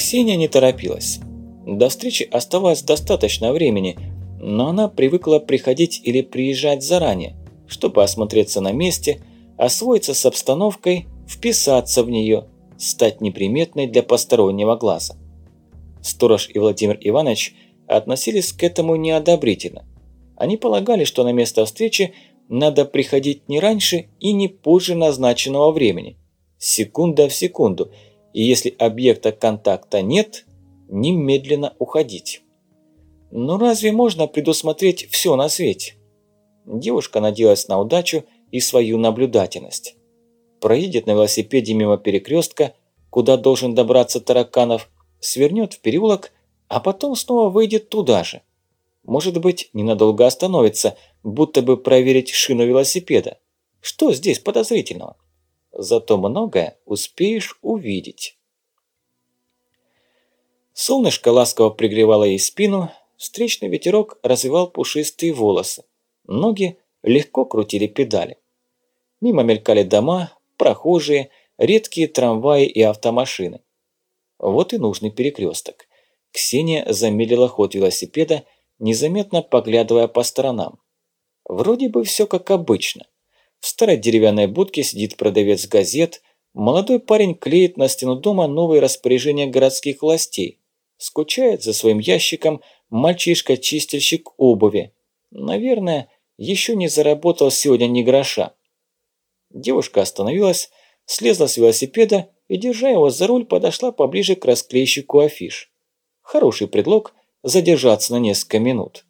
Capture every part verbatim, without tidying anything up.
Ксения не торопилась. До встречи оставалось достаточно времени, но она привыкла приходить или приезжать заранее, чтобы осмотреться на месте, освоиться с обстановкой, вписаться в нее, стать неприметной для постороннего глаза. Сторож и Владимир Иванович относились к этому неодобрительно. Они полагали, что на место встречи надо приходить не раньше и не позже назначенного времени, секунда в секунду, и если объекта контакта нет, немедленно уходить. Но разве можно предусмотреть все на свете? Девушка надеялась на удачу и свою наблюдательность. Проедет на велосипеде мимо перекрестка, куда должен добраться Тараканов, свернет в переулок, а потом снова выйдет туда же. Может быть, ненадолго остановится, будто бы проверить шину велосипеда. Что здесь подозрительного? Зато многое успеешь увидеть. Солнышко ласково пригревало ей спину, встречный ветерок развивал пушистые волосы, ноги легко крутили педали. Мимо мелькали дома, прохожие, редкие трамваи и автомашины. Вот и нужный перекресток. Ксения замедлила ход велосипеда, незаметно поглядывая по сторонам. Вроде бы все как обычно. В старой деревянной будке сидит продавец газет, молодой парень клеит на стену дома новые распоряжения городских властей. Скучает за своим ящиком мальчишка-чистильщик обуви. Наверное, еще не заработал сегодня ни гроша. Девушка остановилась, слезла с велосипеда и, держа его за руль, подошла поближе к расклейщику афиш. Хороший предлог задержаться на несколько минут.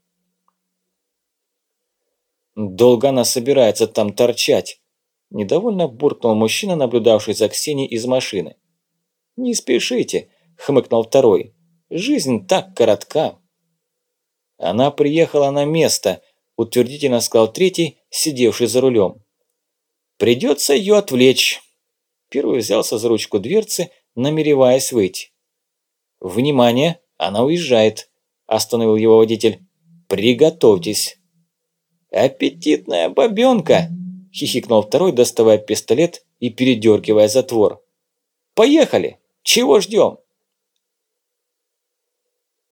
«Долго она собирается там торчать?» – недовольно буркнул мужчина, наблюдавший за Ксенией из машины. «Не спешите», – хмыкнул второй. «Жизнь так коротка». «Она приехала на место», – утвердительно сказал третий, сидевший за рулем. «Придется ее отвлечь». Первый взялся за ручку дверцы, намереваясь выйти. «Внимание, она уезжает», – остановил его водитель. «Приготовьтесь». «Аппетитная бабёнка!» – хихикнул второй, доставая пистолет и передергивая затвор. «Поехали! Чего ждем?»